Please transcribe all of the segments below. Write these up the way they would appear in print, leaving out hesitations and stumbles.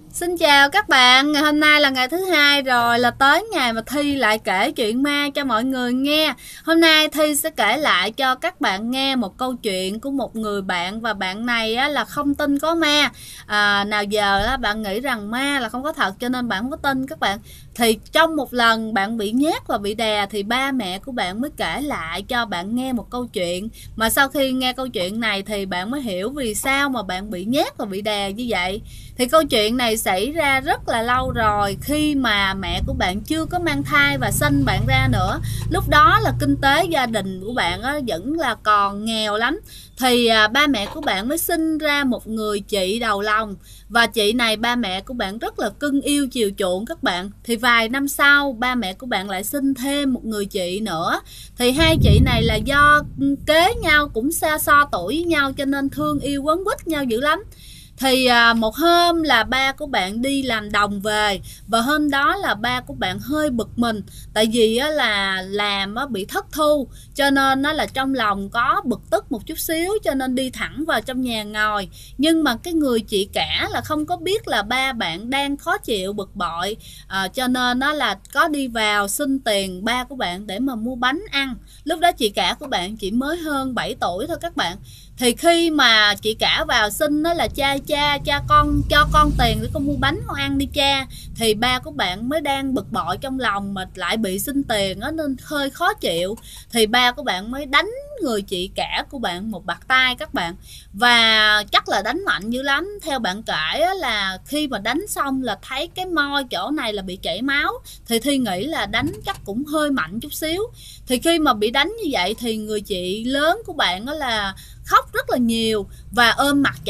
Xin chào các bạn, ngày hôm nay là ngày thứ hai rồi, là tới ngày mà Thi lại kể chuyện ma cho mọi người nghe. Hôm nay Thi sẽ kể lại cho các bạn nghe một câu chuyện của một người bạn, và bạn này á, là không tin có ma. Nào giờ á, bạn nghĩ rằng ma là không có thật cho nên bạn không có tin các bạn. Thì trong một lần bạn bị nhát và bị đè thì ba mẹ của bạn mới kể lại cho bạn nghe một câu chuyện. Mà sau khi nghe câu chuyện này thì bạn mới hiểu vì sao mà bạn bị nhát và bị đè như vậy. Thì câu chuyện này xảy ra rất là lâu rồi, khi mà mẹ của bạn chưa có mang thai và sinh bạn ra nữa. Lúc đó là kinh tế gia đình của bạn vẫn là còn nghèo lắm. Thì ba mẹ của bạn mới sinh ra một người chị đầu lòng. Và chị này ba mẹ của bạn rất là cưng yêu chiều chuộng các bạn. Thì vài năm sau ba mẹ của bạn lại sinh thêm một người chị nữa. Thì hai chị này là do kế nhau, cũng xa so tuổi với nhau cho nên thương yêu quấn quýt nhau dữ lắm. Thì một hôm là ba của bạn đi làm đồng về, và hôm đó là ba của bạn hơi bực mình, tại vì là làm bị thất thu, cho nên là trong lòng có bực tức một chút xíu, cho nên đi thẳng vào trong nhà ngồi. Nhưng mà cái người chị cả là không có biết là ba bạn đang khó chịu bực bội, cho nên là có đi vào xin tiền ba của bạn để mà mua bánh ăn. Lúc đó chị cả của bạn chỉ mới hơn 7 tuổi thôi các bạn. Thì khi mà chị cả vào xin đó là cha con cho con tiền để con mua bánh con ăn đi cha, thì ba của bạn mới đang bực bội trong lòng mà lại bị xin tiền đó, nên hơi khó chịu. Thì ba của bạn mới đánh người chị cả của bạn một bạt tay các bạn, và chắc là đánh mạnh dữ lắm. Theo bạn kể là khi mà đánh xong là thấy cái môi chỗ này là bị chảy máu, thì Thi nghĩ là đánh chắc cũng hơi mạnh chút xíu. Thì khi mà bị đánh như vậy thì người chị lớn của bạn đó là khóc rất là nhiều và ôm mặt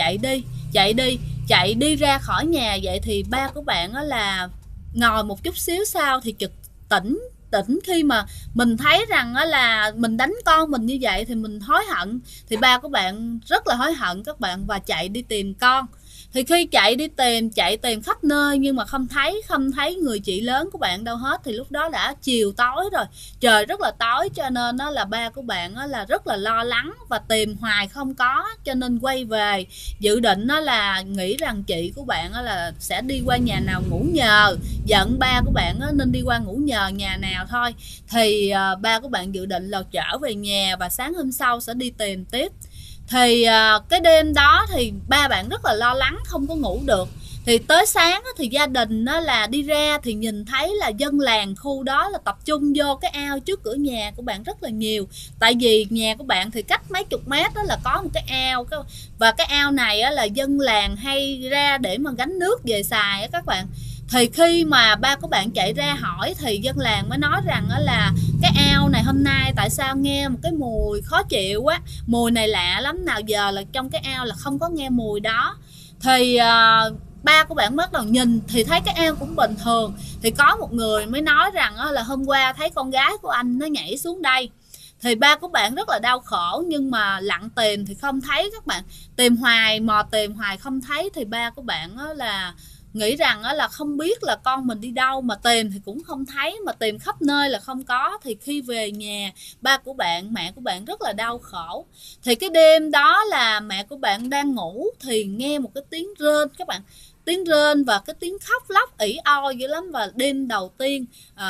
chạy đi ra khỏi nhà. Vậy thì ba của bạn đó là ngồi một chút xíu sau thì chợt tỉnh tỉnh khi mà mình thấy rằng là mình đánh con mình như vậy thì mình hối hận. Thì ba của bạn rất là hối hận các bạn, và chạy đi tìm con. Thì khi chạy tìm khắp nơi nhưng mà không thấy người chị lớn của bạn đâu hết. Thì lúc đó đã chiều tối rồi, trời rất là tối, cho nên đó là ba của bạn là rất là lo lắng và tìm hoài không có, cho nên quay về dự định đó là nghĩ rằng chị của bạn là sẽ đi qua nhà nào ngủ nhờ, giận ba của bạn nên đi qua ngủ nhờ nhà nào thôi. Thì ba của bạn dự định là trở về nhà và sáng hôm sau sẽ đi tìm tiếp. Thì cái đêm đó thì ba bạn rất là lo lắng, không có ngủ được. Thì tới sáng thì gia đình là đi ra thì nhìn thấy là dân làng khu đó là tập trung vô cái ao trước cửa nhà của bạn rất là nhiều. Tại vì nhà của bạn thì cách mấy chục mét đó là có một cái ao, và cái ao này là dân làng hay ra để mà gánh nước về xài các bạn. Thì khi mà ba của bạn chạy ra hỏi thì dân làng mới nói rằng là cái ao này hôm nay tại sao nghe một cái mùi khó chịu quá, mùi này lạ lắm, nào giờ là trong cái ao là không có nghe mùi đó. Thì ba của bạn bắt đầu nhìn thì thấy cái ao cũng bình thường. Thì có một người mới nói rằng là hôm qua thấy con gái của anh nó nhảy xuống đây. Thì ba của bạn rất là đau khổ, nhưng mà lặn tìm thì không thấy các bạn, tìm hoài mò tìm hoài không thấy. Thì ba của bạn là nghĩ rằng là không biết là con mình đi đâu, mà tìm thì cũng không thấy, mà tìm khắp nơi là không có. Thì khi về nhà ba của bạn, mẹ của bạn rất là đau khổ. Thì cái đêm đó là mẹ của bạn đang ngủ thì nghe một cái tiếng rên các bạn, tiếng rên và cái tiếng khóc lóc ỉ oi dữ lắm. Và đêm đầu tiên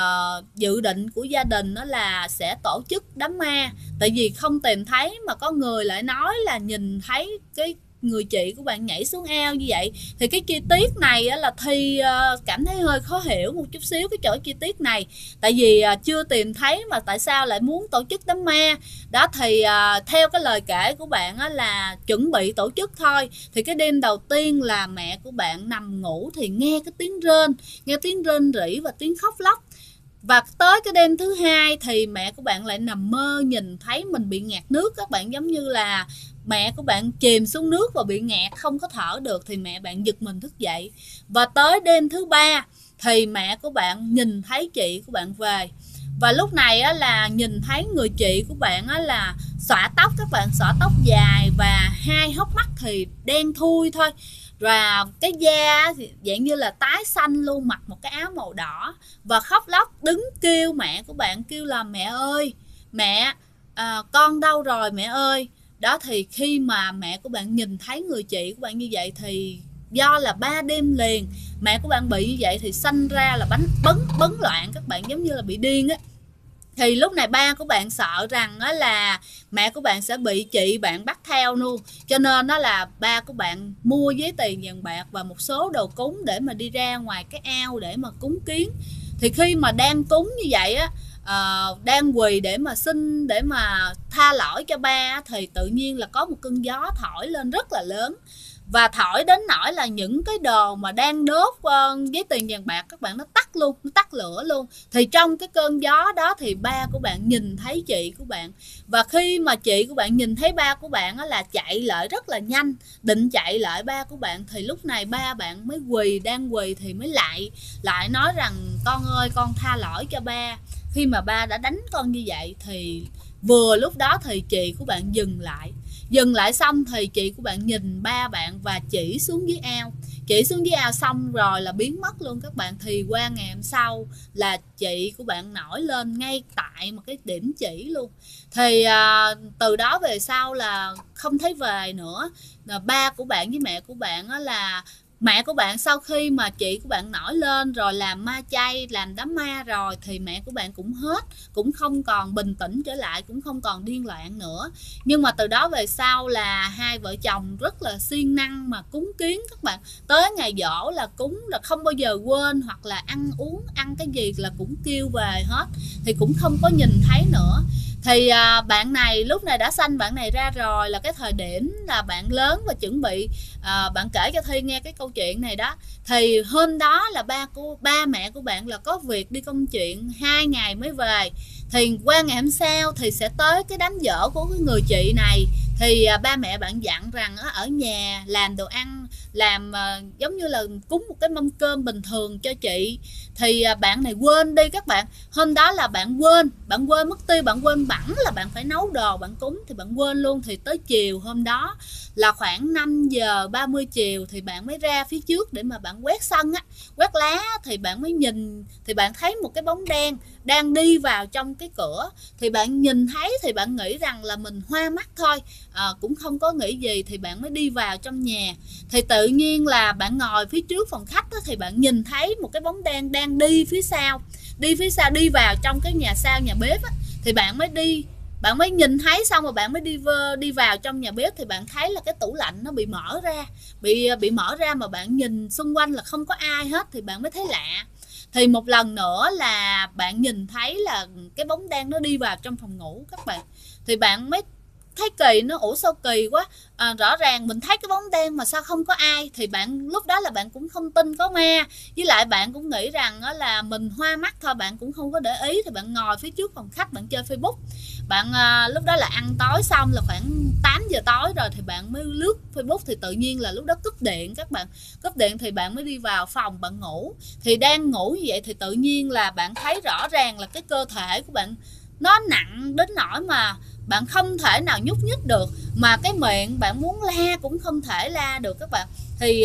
dự định của gia đình đó là sẽ tổ chức đám ma, tại vì không tìm thấy mà có người lại nói là nhìn thấy cái người chị của bạn nhảy xuống ao như vậy. Thì cái chi tiết này là Thi cảm thấy hơi khó hiểu một chút xíu cái chỗ chi tiết này, tại vì chưa tìm thấy mà tại sao lại muốn tổ chức đám ma đó. Thì theo cái lời kể của bạn là chuẩn bị tổ chức thôi. Thì cái đêm đầu tiên là mẹ của bạn nằm ngủ thì nghe tiếng rên rỉ và tiếng khóc lóc. Và tới cái đêm thứ hai thì mẹ của bạn lại nằm mơ nhìn thấy mình bị ngạt nước các bạn, giống như là mẹ của bạn chìm xuống nước và bị ngạt không có thở được. Thì mẹ bạn giật mình thức dậy. Và tới đêm thứ ba thì mẹ của bạn nhìn thấy chị của bạn về, và lúc này là nhìn thấy người chị của bạn là xõa tóc các bạn, xõa tóc dài và hai hốc mắt thì đen thui thôi, và cái da thì dạng như là tái xanh luôn, mặc một cái áo màu đỏ và khóc lóc đứng kêu mẹ của bạn, kêu là mẹ ơi mẹ, con đâu rồi mẹ ơi. Đó, thì khi mà mẹ của bạn nhìn thấy người chị của bạn như vậy thì do là 3 đêm liền mẹ của bạn bị như vậy thì sanh ra là bấn loạn các bạn, giống như là bị điên á. Thì lúc này ba của bạn sợ rằng á là mẹ của bạn sẽ bị chị bạn bắt theo luôn, cho nên đó là ba của bạn mua giấy tiền vàng bạc và một số đồ cúng để mà đi ra ngoài cái ao để mà cúng kiến. Thì khi mà đang cúng như vậy á, đang quỳ để mà xin, để mà tha lỗi cho ba, thì tự nhiên là có một cơn gió thổi lên rất là lớn, và thổi đến nỗi là những cái đồ mà đang đốt giấy tiền vàng bạc các bạn, nó tắt luôn, nó tắt lửa luôn. Thì trong cái cơn gió đó thì ba của bạn nhìn thấy chị của bạn, và khi mà chị của bạn nhìn thấy ba của bạn á là chạy lại rất là nhanh, định chạy lại ba của bạn, thì lúc này ba bạn mới đang quỳ thì mới lại nói rằng con ơi, con tha lỗi cho ba, khi mà ba đã đánh con như vậy. Thì vừa lúc đó thì chị của bạn dừng lại xong thì chị của bạn nhìn ba bạn và chỉ xuống dưới ao xong rồi là biến mất luôn các bạn. Thì qua ngày hôm sau là chị của bạn nổi lên ngay tại một cái điểm chỉ luôn. Thì từ đó về sau là không thấy về nữa. Ba của bạn với mẹ của bạn á, là mẹ của bạn sau khi mà chị của bạn nổi lên rồi làm ma chay, làm đám ma rồi, thì mẹ của bạn cũng hết, cũng không còn bình tĩnh trở lại, cũng không còn điên loạn nữa. Nhưng mà từ đó về sau là hai vợ chồng rất là siêng năng mà cúng kiến các bạn. Tới ngày giỗ là cúng là không bao giờ quên, hoặc là ăn uống, ăn cái gì là cũng kêu về hết, thì cũng không có nhìn thấy nữa. Thì bạn này lúc này đã sanh bạn này ra rồi, là cái thời điểm là bạn lớn và chuẩn bị bạn kể cho Thi nghe cái câu chuyện này đó. Thì hôm đó là ba mẹ của bạn là có việc đi công chuyện 2 ngày mới về. Thì qua ngày hôm sau thì sẽ tới cái đám giỗ của cái người chị này. Thì ba mẹ bạn dặn rằng ở nhà làm đồ ăn, làm giống như là cúng một cái mâm cơm bình thường cho chị. Thì bạn này quên đi các bạn. Hôm đó là bạn quên mất tiêu, bạn quên bẵng là bạn phải nấu đồ bạn cúng, thì bạn quên luôn. Thì tới chiều hôm đó là khoảng 5:30 chiều thì bạn mới ra phía trước để mà bạn quét sân á, quét lá. Thì bạn mới nhìn, thì bạn thấy một cái bóng đen đang đi vào trong cái cửa. Thì bạn nhìn thấy thì bạn nghĩ rằng là mình hoa mắt thôi, cũng không có nghĩ gì. Thì bạn mới đi vào trong nhà. Thì tự nhiên là bạn ngồi phía trước phòng khách đó, thì bạn nhìn thấy một cái bóng đen đang đi phía sau, đi vào trong cái nhà sau, nhà bếp á. Thì bạn mới nhìn thấy xong rồi bạn mới đi vào trong nhà bếp. Thì bạn thấy là cái tủ lạnh nó bị mở ra mà bạn nhìn xung quanh là không có ai hết. Thì bạn mới thấy lạ. Thì một lần nữa là bạn nhìn thấy là cái bóng đen nó đi vào trong phòng ngủ các bạn. Thì bạn mới thấy kỳ, nó ủa sao kỳ quá, rõ ràng mình thấy cái bóng đen mà sao không có ai. Thì bạn lúc đó là bạn cũng không tin có ma, với lại bạn cũng nghĩ rằng là mình hoa mắt thôi, bạn cũng không có để ý. Thì bạn ngồi phía trước phòng khách bạn chơi Facebook. Bạn lúc đó là ăn tối xong là khoảng 8 giờ tối rồi, thì bạn mới lướt Facebook. Thì tự nhiên là lúc đó cúp điện các bạn, cúp điện thì bạn mới đi vào phòng bạn ngủ. Thì đang ngủ như vậy thì tự nhiên là bạn thấy rõ ràng là cái cơ thể của bạn nó nặng đến nỗi mà bạn không thể nào nhúc nhích được, mà cái miệng bạn muốn la cũng không thể la được các bạn. Thì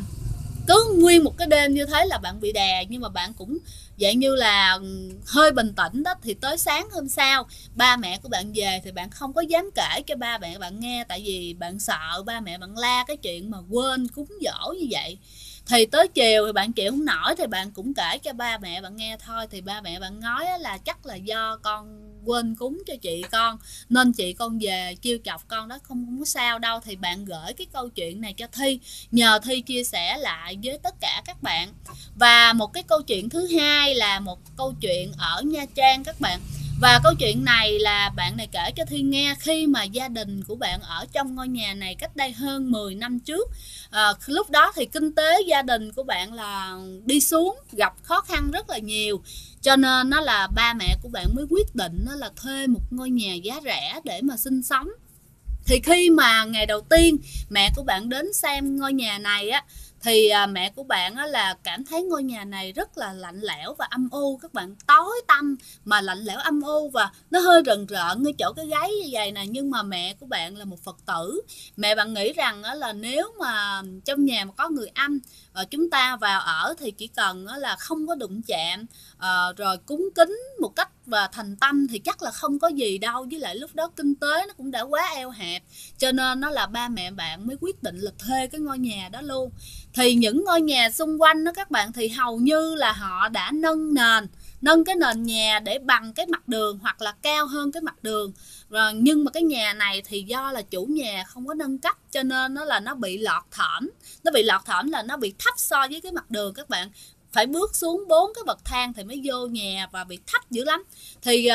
cứ nguyên một cái đêm như thế là bạn bị đè, nhưng mà bạn cũng dạng như là hơi bình tĩnh đó. Thì tới sáng hôm sau ba mẹ của bạn về thì bạn không có dám kể cho ba mẹ bạn nghe, tại vì bạn sợ ba mẹ bạn la cái chuyện mà quên cúng dỗ như vậy. Thì tới chiều thì bạn chịu không nổi thì bạn cũng kể cho ba mẹ bạn nghe thôi. Thì ba mẹ bạn nói là chắc là do con quên cúng cho chị con, nên chị con về kêu chọc con đó, không có sao đâu. Thì bạn gửi cái câu chuyện này cho Thi, nhờ Thi chia sẻ lại với tất cả các bạn. Và một cái câu chuyện thứ hai là một câu chuyện ở Nha Trang các bạn. Và câu chuyện này là bạn này kể cho Thi nghe khi mà gia đình của bạn ở trong ngôi nhà này cách đây hơn 10 năm trước. Lúc đó thì kinh tế gia đình của bạn là đi xuống, gặp khó khăn rất là nhiều. Cho nên nó là ba mẹ của bạn mới quyết định là thuê một ngôi nhà giá rẻ để mà sinh sống. Thì khi mà ngày đầu tiên mẹ của bạn đến xem ngôi nhà này á, thì mẹ của bạn là cảm thấy ngôi nhà này rất là lạnh lẽo và âm u các bạn, tối tăm mà lạnh lẽo âm u, và nó hơi rợn rợn ngay chỗ cái gáy như vậy nè. Nhưng mà mẹ của bạn là một Phật tử, mẹ bạn nghĩ rằng là nếu mà trong nhà mà có người âm chúng ta vào ở thì chỉ cần là không có đụng chạm, rồi cúng kính một cách và thành tâm thì chắc là không có gì đâu. Với lại lúc đó kinh tế nó cũng đã quá eo hẹp, cho nên nó là ba mẹ bạn mới quyết định là thuê cái ngôi nhà đó luôn. thì những ngôi nhà xung quanh đó các bạn thì hầu như là họ đã nâng cái nền nhà để bằng cái mặt đường hoặc là cao hơn cái mặt đường rồi, nhưng mà cái nhà này thì do là chủ nhà không có nâng cấp cho nên nó bị lọt thỏm. Nó bị lọt thỏm là nó bị thấp so với cái mặt đường, các bạn phải bước xuống 4 cái bậc thang thì mới vô nhà và bị thấp dữ lắm. Thì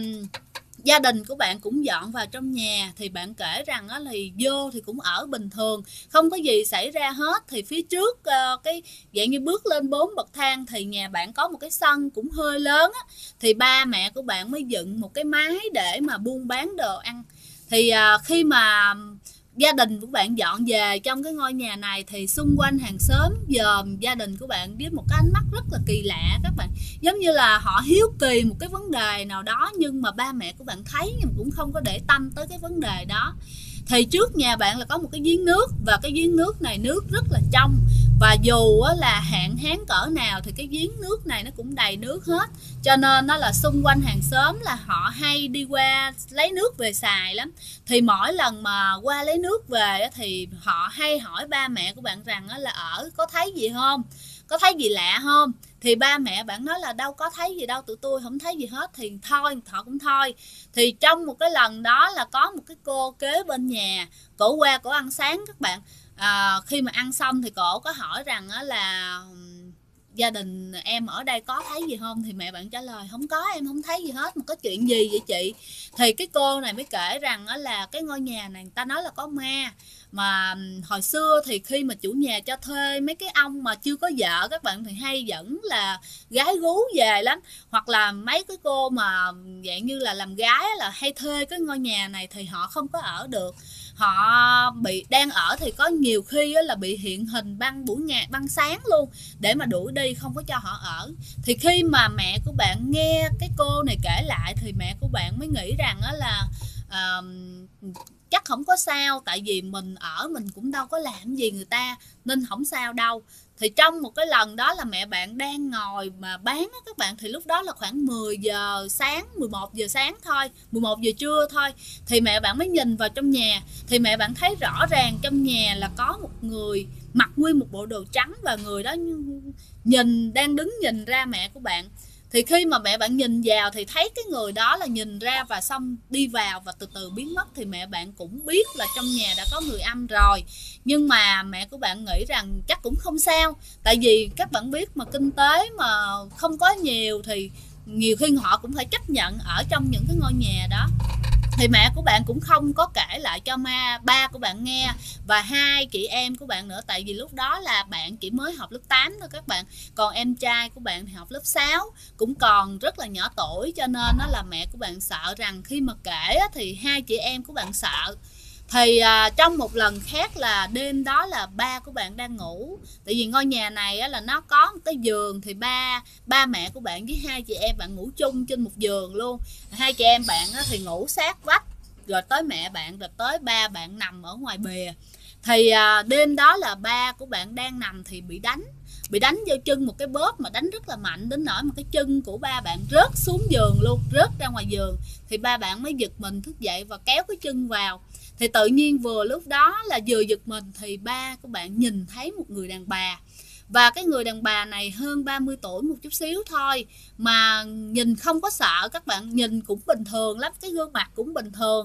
gia đình của bạn cũng dọn vào trong nhà, thì bạn kể rằng á, thì vô thì cũng ở bình thường, không có gì xảy ra hết. Thì phía trước cái dạng như bước lên 4 bậc thang thì nhà bạn có một cái sân cũng hơi lớn á, thì ba mẹ của bạn mới dựng một cái mái để mà buôn bán đồ ăn. Thì khi mà gia đình của bạn dọn về trong cái ngôi nhà này thì xung quanh hàng xóm dòm gia đình của bạn với một cái ánh mắt rất là kỳ lạ các bạn, giống như là họ hiếu kỳ một cái vấn đề nào đó, nhưng mà ba mẹ của bạn thấy nhưng cũng không có để tâm tới cái vấn đề đó. Thì trước nhà bạn là có một cái giếng nước, và cái giếng nước này nước rất là trong, và dù là hạn hán cỡ nào thì cái giếng nước này nó cũng đầy nước hết, cho nên nó là xung quanh hàng xóm là họ hay đi qua lấy nước về xài lắm. Thì mỗi lần mà qua lấy nước về thì họ hay hỏi ba mẹ của bạn rằng là ở có thấy gì không, có thấy gì lạ không. Thì ba mẹ bạn nói là đâu có thấy gì đâu, tụi tôi không thấy gì hết. Thì thôi, họ cũng thôi. Thì trong một cái lần đó là có một cái cô kế bên nhà, cổ qua cổ ăn sáng các bạn. Khi mà ăn xong thì cổ có hỏi rằng là gia đình em ở đây có thấy gì không, thì mẹ bạn trả lời không có, em không thấy gì hết, mà có chuyện gì vậy chị. Thì cái cô này mới kể rằng là cái ngôi nhà này người ta nói là có ma, mà hồi xưa thì khi mà chủ nhà cho thuê mấy cái ông mà chưa có vợ các bạn thì hay dẫn là gái gú về lắm, hoặc là mấy cái cô mà dạng như là làm gái là hay thuê cái ngôi nhà này thì họ không có ở được. Họ bị đang ở thì có nhiều khi là bị hiện hình băng buổi ngày băng sáng luôn để mà đuổi đi, không có cho họ ở. Thì khi mà mẹ của bạn nghe cái cô này kể lại thì mẹ của bạn mới nghĩ rằng là chắc không có sao, tại vì mình ở mình cũng đâu có làm gì người ta nên không sao đâu. Thì trong một cái lần đó là mẹ bạn đang ngồi mà bán các bạn, thì lúc đó là khoảng 10 giờ sáng, 11 giờ sáng thôi, 11 giờ trưa thôi. Thì mẹ bạn mới nhìn vào trong nhà, thì mẹ bạn thấy rõ ràng trong nhà là có một người mặc nguyên một bộ đồ trắng, và người đó đang đứng nhìn ra mẹ của bạn. Thì khi mà mẹ bạn nhìn vào thì thấy cái người đó là nhìn ra và xong đi vào và từ từ biến mất. Thì mẹ bạn cũng biết là trong nhà đã có người âm rồi, nhưng mà mẹ của bạn nghĩ rằng chắc cũng không sao, tại vì các bạn biết mà kinh tế mà không có nhiều thì nhiều khi họ cũng phải chấp nhận ở trong những cái ngôi nhà đó. Thì mẹ của bạn cũng không có kể lại cho ba của bạn nghe và hai chị em của bạn nữa, tại vì lúc đó là bạn chỉ mới học lớp 8 thôi các bạn, còn em trai của bạn thì học lớp 6, cũng còn rất là nhỏ tuổi, cho nên nó là mẹ của bạn sợ rằng khi mà kể thì hai chị em của bạn sợ. Thì trong một lần khác là đêm đó là ba của bạn đang ngủ, tại vì ngôi nhà này là nó có một cái giường, thì ba mẹ của bạn với hai chị em bạn ngủ chung trên một giường luôn. Hai chị em bạn thì ngủ sát vách, rồi tới mẹ bạn, rồi tới ba bạn nằm ở ngoài bìa. Thì đêm đó là ba của bạn đang nằm thì bị đánh vô chân một cái bóp mà đánh rất là mạnh, đến nỗi mà cái chân của ba bạn rớt xuống giường luôn, rớt ra ngoài giường. Thì ba bạn mới giật mình thức dậy và kéo cái chân vào. Thì tự nhiên vừa lúc đó là vừa giật mình thì ba của bạn nhìn thấy một người đàn bà, và cái người đàn bà này hơn 30 tuổi một chút xíu thôi, mà nhìn không có sợ các bạn, nhìn cũng bình thường lắm, cái gương mặt cũng bình thường,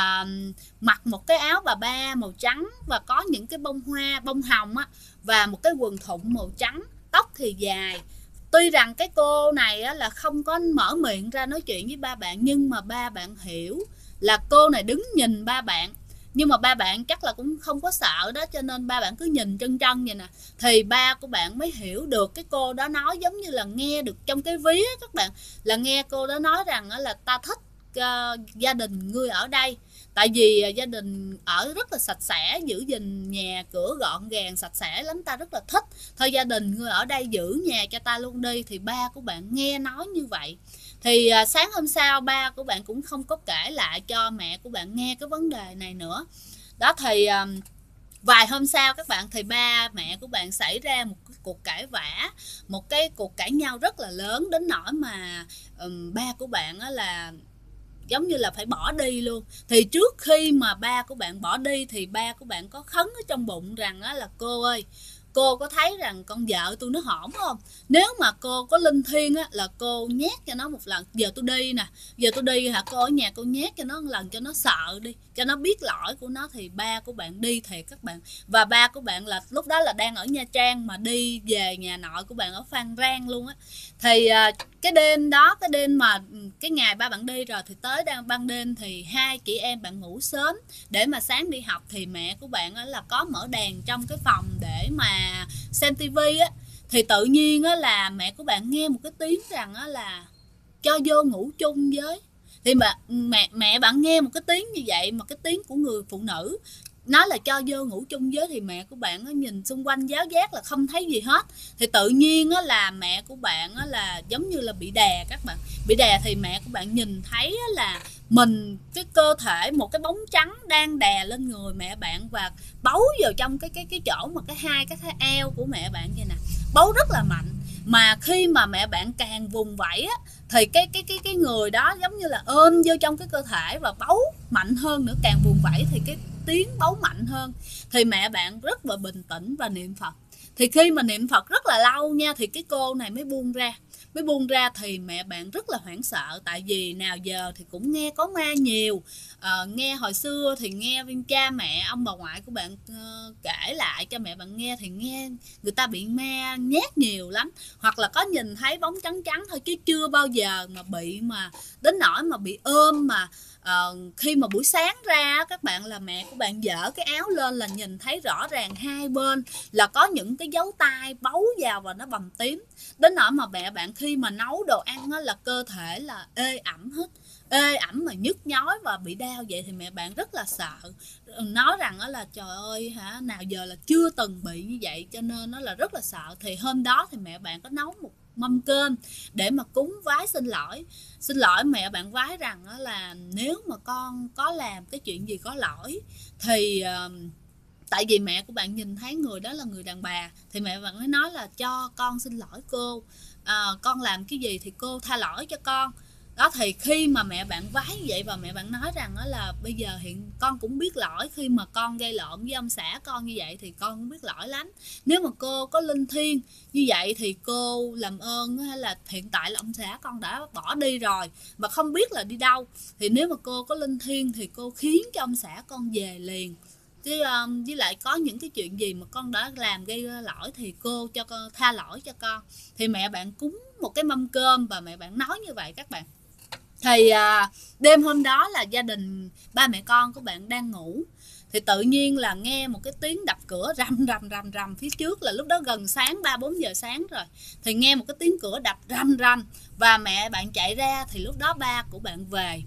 mặc một cái áo bà ba màu trắng và có những cái bông hoa bông hồng á, và một cái quần thụng màu trắng, tóc thì dài. Tuy rằng cái cô này là không có mở miệng ra nói chuyện với ba bạn, nhưng mà ba bạn hiểu là cô này đứng nhìn ba bạn, nhưng mà ba bạn chắc là cũng không có sợ đó, cho nên ba bạn cứ nhìn chân chân vậy nè. Thì ba của bạn mới hiểu được cái cô đó nói, giống như là nghe được trong cái vía các bạn, là nghe cô đó nói rằng là ta thích gia đình ngươi ở đây, tại vì gia đình ở rất là sạch sẽ, giữ gìn nhà cửa gọn gàng sạch sẽ lắm, ta rất là thích, thôi gia đình ngươi ở đây giữ nhà cho ta luôn đi. Thì ba của bạn nghe nói như vậy. Thì sáng hôm sau ba của bạn cũng không có kể lại cho mẹ của bạn nghe cái vấn đề này nữa đó. Thì vài hôm sau các bạn, thì ba mẹ của bạn xảy ra một cái cuộc cãi vã, một cái cuộc cãi nhau rất là lớn, đến nỗi mà ba của bạn là giống như là phải bỏ đi luôn. Thì trước khi mà ba của bạn bỏ đi thì ba của bạn có khấn ở trong bụng rằng là cô ơi, cô có thấy rằng con vợ tôi nó hổn không? Nếu mà cô có linh thiêng á, là cô nhét cho nó một lần. Giờ tôi đi nè, giờ tôi đi hả, cô ở nhà cô nhét cho nó một lần cho nó sợ đi, cho nó biết lỗi của nó. Thì ba của bạn đi thiệt các bạn. Và ba của bạn là lúc đó là đang ở Nha Trang mà đi về nhà nội của bạn ở Phan Rang luôn á. Thì cái đêm đó, cái đêm mà cái ngày ba bạn đi rồi, thì tới ban đêm thì hai chị em bạn ngủ sớm để mà sáng đi học. Thì mẹ của bạn là có mở đèn trong cái phòng để mà xem tivi á. Thì tự nhiên á là mẹ của bạn nghe một cái tiếng rằng á là cho vô ngủ chung với. Thì mẹ bạn nghe một cái tiếng như vậy, mà cái tiếng của người phụ nữ nói là cho vô ngủ chung với, thì mẹ của bạn á nhìn xung quanh giáo giác là không thấy gì hết. Thì tự nhiên á là mẹ của bạn á là giống như là bị đè các bạn, bị đè. Thì mẹ của bạn nhìn thấy á là mình, cái cơ thể, một cái bóng trắng đang đè lên người mẹ bạn và bấu vào trong cái chỗ mà cái eo của mẹ bạn vậy nè, bấu rất là mạnh. Mà khi mà mẹ bạn càng vùng vẫy á, thì cái người đó giống như là ôm vô trong cái cơ thể và bấu mạnh hơn nữa, càng vùng vẫy thì cái tiếng bấu mạnh hơn. Thì mẹ bạn rất là bình tĩnh và niệm Phật. Thì khi mà niệm Phật rất là lâu nha, thì cái cô này mới buông ra. Thì mẹ bạn rất là hoảng sợ, tại vì nào giờ thì cũng nghe có ma nhiều. Nghe hồi xưa thì nghe cha mẹ, ông bà ngoại của bạn kể lại cho mẹ bạn nghe, thì nghe người ta bị ma nhát nhiều lắm, hoặc là có nhìn thấy bóng trắng trắng thôi, chứ chưa bao giờ mà bị mà đến nỗi mà bị ôm. Mà khi mà buổi sáng ra các bạn, là mẹ của bạn dở cái áo lên là nhìn thấy rõ ràng hai bên là có những cái dấu tay bấu vào và nó bầm tím. Đến nỗi mà mẹ bạn khi mà nấu đồ ăn á, là cơ thể là ê ẩm hết, ê ẩm mà nhức nhói và bị đau vậy. Thì mẹ bạn rất là sợ, nói rằng là trời ơi hả, nào giờ là chưa từng bị như vậy, cho nên nó là rất là sợ. Thì hôm đó thì mẹ bạn có nấu một mâm cơm để mà cúng vái xin lỗi mẹ bạn vái rằng là nếu mà con có làm cái chuyện gì có lỗi thì tại vì mẹ của bạn nhìn thấy người đó là người đàn bà, thì mẹ bạn mới nói là cho con xin lỗi cô, con làm cái gì thì cô tha lỗi cho con đó. Thì khi mà mẹ bạn vái vậy và mẹ bạn nói rằng là bây giờ hiện con cũng biết lỗi, khi mà con gây lộn với ông xã con như vậy thì con cũng biết lỗi lắm. Nếu mà cô có linh thiêng như vậy thì cô làm ơn, hay là hiện tại là ông xã con đã bỏ đi rồi mà không biết là đi đâu, thì nếu mà cô có linh thiêng thì cô khiến cho ông xã con về liền. Chứ với lại có những cái chuyện gì mà con đã làm gây lỗi thì cô cho con tha lỗi cho con. Thì mẹ bạn cúng một cái mâm cơm và mẹ bạn nói như vậy các bạn. Thì đêm hôm đó là gia đình ba mẹ con của bạn đang ngủ, thì tự nhiên là nghe một cái tiếng đập cửa rầm phía trước, là lúc đó gần sáng 3-4 giờ sáng rồi. Thì nghe một cái tiếng cửa đập rầm và mẹ bạn chạy ra. Thì lúc đó ba của bạn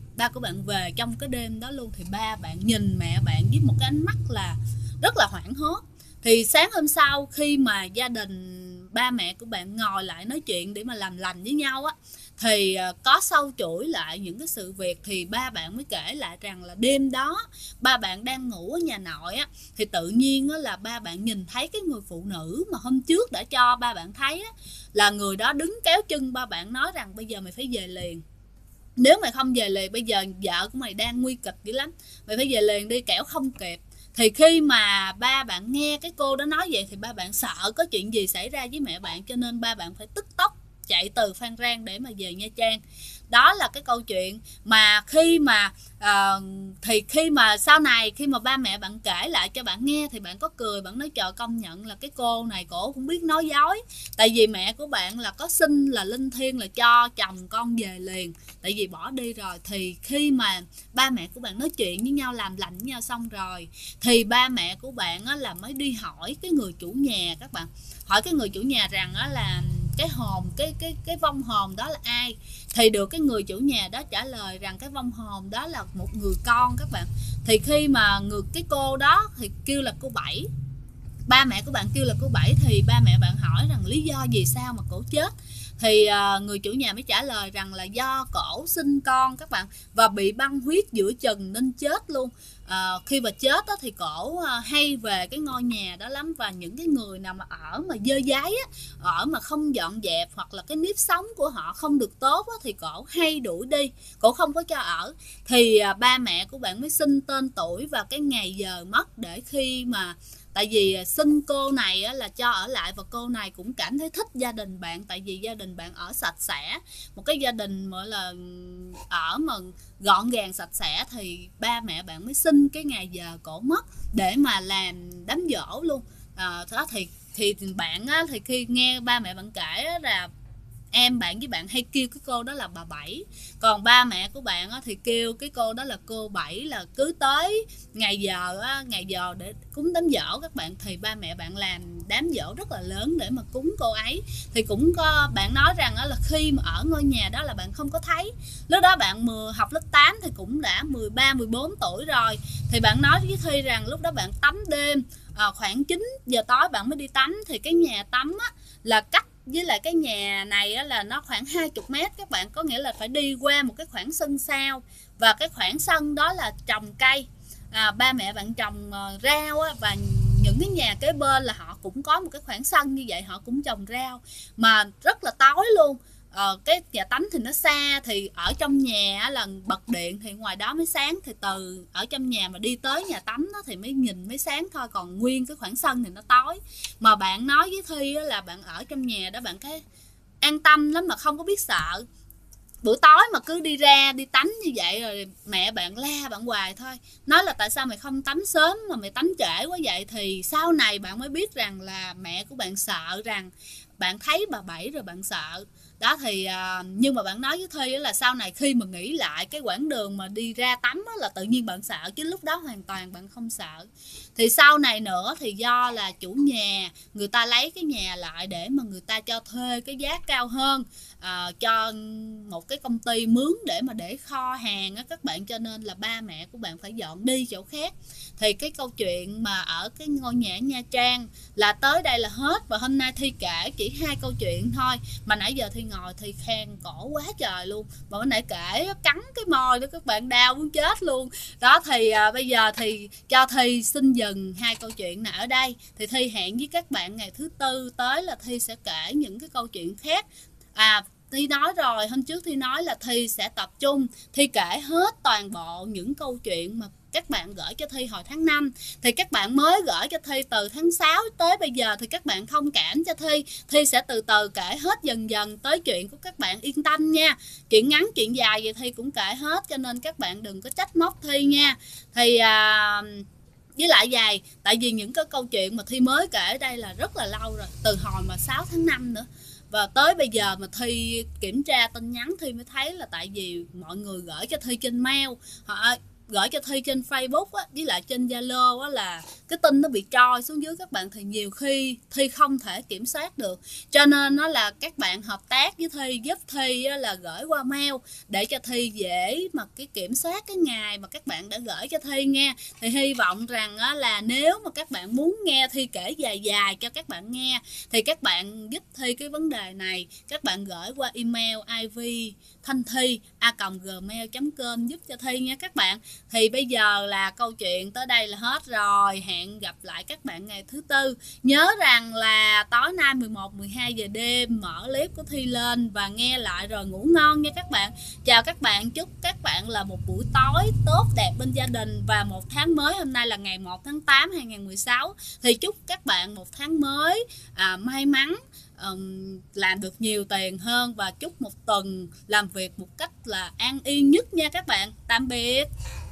về trong cái đêm đó luôn. Thì ba bạn nhìn mẹ bạn với một cái ánh mắt là rất là hoảng hốt. Thì sáng hôm sau khi mà gia đình ba mẹ của bạn ngồi lại nói chuyện để mà làm lành với nhau á, thì có sâu chuỗi lại những cái sự việc. Thì ba bạn mới kể lại rằng là đêm đó ba bạn đang ngủ ở nhà nội á, thì tự nhiên á, là ba bạn nhìn thấy cái người phụ nữ mà hôm trước đã cho ba bạn thấy á, là người đó đứng kéo chân ba bạn, nói rằng bây giờ mày phải về liền, nếu mày không về liền bây giờ vợ của mày đang nguy kịch dữ lắm, mày phải về liền đi kẻo không kịp. Thì khi mà ba bạn nghe cái cô đó nói vậy thì ba bạn sợ có chuyện gì xảy ra với mẹ bạn, cho nên ba bạn phải tức tốc chạy từ Phan Rang để mà về Nha Trang. Đó là cái câu chuyện mà khi mà sau này khi mà ba mẹ bạn kể lại cho bạn nghe thì bạn có cười, bạn nói trời, công nhận là cái cô này cổ cũng biết nói dối. Tại vì mẹ của bạn là có xin là linh thiêng là cho chồng con về liền, tại vì bỏ đi rồi. Thì khi mà ba mẹ của bạn nói chuyện với nhau, làm lành với nhau xong rồi, thì ba mẹ của bạn là mới đi hỏi cái người chủ nhà các bạn, hỏi cái người chủ nhà rằng là cái hồn, cái vong hồn đó là ai. Thì được cái người chủ nhà đó trả lời rằng cái vong hồn đó là một người con các bạn. Thì khi mà cái cô đó thì kêu là cô Bảy, ba mẹ của bạn kêu là cô Bảy, thì ba mẹ bạn hỏi rằng lý do vì sao mà cổ chết. Thì người chủ nhà mới trả lời rằng là do cổ sinh con các bạn, và bị băng huyết giữa chừng nên chết luôn. Khi mà chết đó, thì cổ hay về cái ngôi nhà đó lắm, và những cái người nào mà ở mà dơ dáy á, ở mà không dọn dẹp, hoặc là cái nếp sống của họ không được tốt á, thì cổ hay đuổi đi, cổ không có cho ở. Thì ba mẹ của bạn mới xin tên tuổi và cái ngày giờ mất, để khi mà Tại vì xin cô này là cho ở lại, và cô này cũng cảm thấy thích gia đình bạn, tại vì gia đình bạn ở sạch sẽ, một cái gia đình mà là ở mà gọn gàng sạch sẽ, thì ba mẹ bạn mới xin cái ngày giờ cổ mất để mà làm đám giỗ luôn. Đó thì bạn á, thì khi nghe ba mẹ bạn kể á, là em bạn với bạn hay kêu cái cô đó là bà Bảy, còn ba mẹ của bạn á, thì kêu cái cô đó là cô Bảy, là cứ tới ngày giờ để cúng đám giỗ các bạn, thì ba mẹ bạn làm đám giỗ rất là lớn để mà cúng cô ấy. Thì cũng có bạn nói rằng là khi mà ở ngôi nhà đó là bạn không có thấy, lúc đó bạn học lớp 8 thì cũng đã 13 14 tuổi rồi. Thì bạn nói với Thi rằng lúc đó bạn tắm đêm, khoảng 9 giờ tối bạn mới đi tắm, thì cái nhà tắm á, là cách với lại cái nhà này á, là nó khoảng 20 mét các bạn, có nghĩa là phải đi qua một cái khoảng sân sau, và cái khoảng sân đó là trồng cây. Ba mẹ bạn trồng rau á, và những cái nhà kế bên là họ cũng có một cái khoảng sân như vậy, họ cũng trồng rau mà rất là tối luôn. Cái nhà tắm thì nó xa, thì ở trong nhà là bật điện thì ngoài đó mới sáng, thì từ ở trong nhà mà đi tới nhà tắm đó thì mới nhìn mới sáng thôi, còn nguyên cái khoảng sân thì nó tối. Mà bạn nói với Thi là bạn ở trong nhà đó bạn thấy an tâm lắm mà không có biết sợ. Buổi tối mà cứ đi ra đi tắm như vậy rồi mẹ bạn la bạn hoài thôi, nói là tại sao mày không tắm sớm mà mày tắm trễ quá vậy. Thì sau này bạn mới biết rằng là mẹ của bạn sợ rằng bạn thấy bà Bảy rồi bạn sợ đó. Thì nhưng mà bạn nói với Thi là sau này khi mà nghĩ lại cái quãng đường mà đi ra tắm là tự nhiên bạn sợ, chứ lúc đó hoàn toàn bạn không sợ. Thì sau này nữa thì do là chủ nhà người ta lấy cái nhà lại để mà người ta cho thuê cái giá cao hơn, cho một cái công ty mướn để mà để kho hàng á các bạn, cho nên là ba mẹ của bạn phải dọn đi chỗ khác. Thì cái câu chuyện mà ở cái ngôi nhà Nha Trang là tới đây là hết, và hôm nay Thi kể chỉ 2 câu chuyện thôi mà nãy giờ Thi ngồi Thi khen cổ quá trời luôn, mà bữa nãy kể cắn cái môi đó các bạn, đau muốn chết luôn đó. Thì bây giờ thì cho Thi xin dừng 2 câu chuyện này ở đây, thì Thi hẹn với các bạn ngày thứ Tư tới là Thi sẽ kể những cái câu chuyện khác. Thi nói rồi, hôm trước Thi nói là Thi sẽ tập trung Thi kể hết toàn bộ những câu chuyện mà các bạn gửi cho Thi hồi tháng 5. Thì các bạn mới gửi cho Thi từ tháng 6 tới bây giờ thì các bạn thông cảm cho Thi. Thi sẽ từ từ kể hết dần dần tới chuyện của các bạn, yên tâm nha. Chuyện ngắn chuyện dài vậy Thi cũng kể hết, cho nên các bạn đừng có trách móc Thi nha. Thì với lại vậy, tại vì những cái câu chuyện mà Thi mới kể ở đây là rất là lâu rồi, từ hồi mà 6 tháng 5 nữa. Và tới bây giờ mà Thi kiểm tra tin nhắn Thi mới thấy là tại vì mọi người gửi cho Thi trên mail, họ gửi cho Thi trên Facebook á, với lại trên Zalo á, là cái tin nó bị trôi xuống dưới các bạn, thì nhiều khi Thi không thể kiểm soát được, cho nên nó là các bạn hợp tác với Thi, giúp Thi á, là gửi qua mail để cho Thi dễ mà cái kiểm soát cái ngày mà các bạn đã gửi cho Thi nha. Thì hy vọng rằng á, là nếu mà các bạn muốn nghe Thi kể dài dài cho các bạn nghe thì các bạn giúp Thi cái vấn đề này, các bạn gửi qua email ivthanhthi@gmail.com giúp cho Thi nha các bạn. Thì bây giờ là câu chuyện tới đây là hết rồi, hẹn gặp lại các bạn ngày thứ Tư. Nhớ rằng là tối nay 11-12 giờ đêm mở clip của Thi lên và nghe lại rồi ngủ ngon nha các bạn. Chào các bạn, chúc các bạn là một buổi tối tốt đẹp bên gia đình và một tháng mới. Hôm nay là ngày 1 tháng 8 2016, thì chúc các bạn một tháng mới may mắn, làm được nhiều tiền hơn, và chúc một tuần làm việc một cách là an yên nhất nha các bạn. Tạm biệt.